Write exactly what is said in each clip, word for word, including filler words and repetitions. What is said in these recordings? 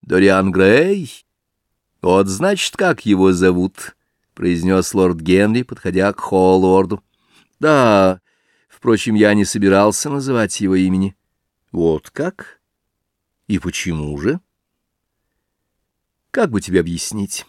Дориан Грей? Вот, значит, как его зовут, — произнес лорд Генри, подходя к Холлорду. — Да, впрочем, я не собирался называть его имени. — Вот как? И почему же? Как бы тебе объяснить?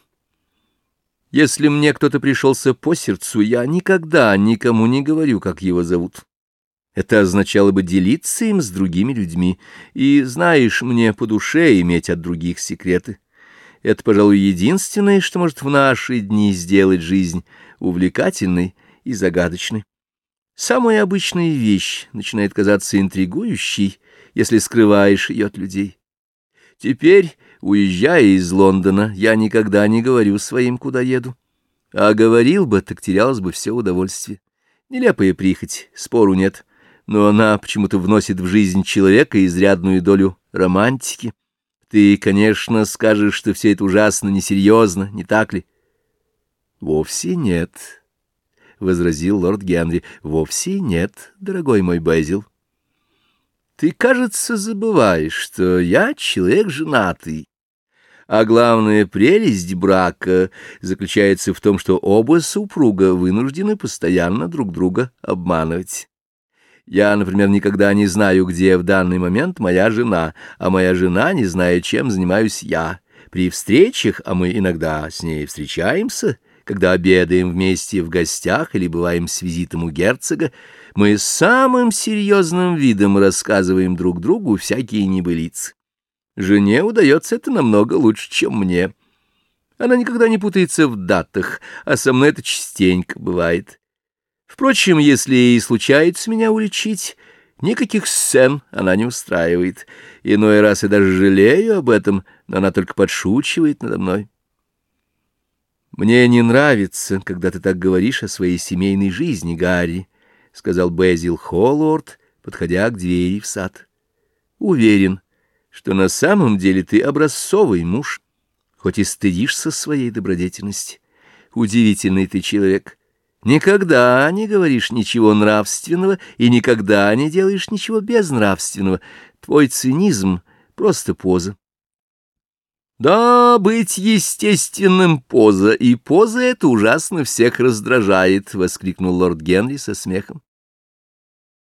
Если мне кто-то пришелся по сердцу, я никогда никому не говорю, как его зовут. Это означало бы делиться им с другими людьми, и, знаешь, мне по душе иметь от других секреты. Это, пожалуй, единственное, что может в наши дни сделать жизнь увлекательной и загадочной. Самая обычная вещь начинает казаться интригующей, если скрываешь ее от людей. Теперь, уезжая из Лондона, я никогда не говорю своим, куда еду. А говорил бы, так терялось бы все удовольствие. Нелепая прихоть, спору нет, но она почему-то вносит в жизнь человека изрядную долю романтики. Ты, конечно, скажешь, что все это ужасно несерьезно, не так ли? — Вовсе нет, — возразил лорд Генри, — вовсе нет, дорогой мой Безил. Ты, кажется, забываешь, что я человек женатый. А главная прелесть брака заключается в том, что оба супруга вынуждены постоянно друг друга обманывать. Я, например, никогда не знаю, где в данный момент моя жена, а моя жена не знает, чем занимаюсь я. При встречах, а мы иногда с ней встречаемся, когда обедаем вместе в гостях или бываем с визитом у герцога, мы с самым серьезным видом рассказываем друг другу всякие небылицы. Жене удается это намного лучше, чем мне. Она никогда не путается в датах, а со мной это частенько бывает. Впрочем, если и случается меня уличить, никаких сцен она не устраивает. Иной раз я даже жалею об этом, но она только подшучивает надо мной. «Мне не нравится, когда ты так говоришь о своей семейной жизни, Гарри», — сказал Безил Холлорд, подходя к двери в сад. «Уверен, что на самом деле ты образцовый муж, хоть и стыдишься своей добродетельности. Удивительный ты человек. Никогда не говоришь ничего нравственного и никогда не делаешь ничего безнравственного. Твой цинизм — просто поза». «Да, быть естественным поза, и поза эта ужасно всех раздражает», — воскликнул лорд Генри со смехом.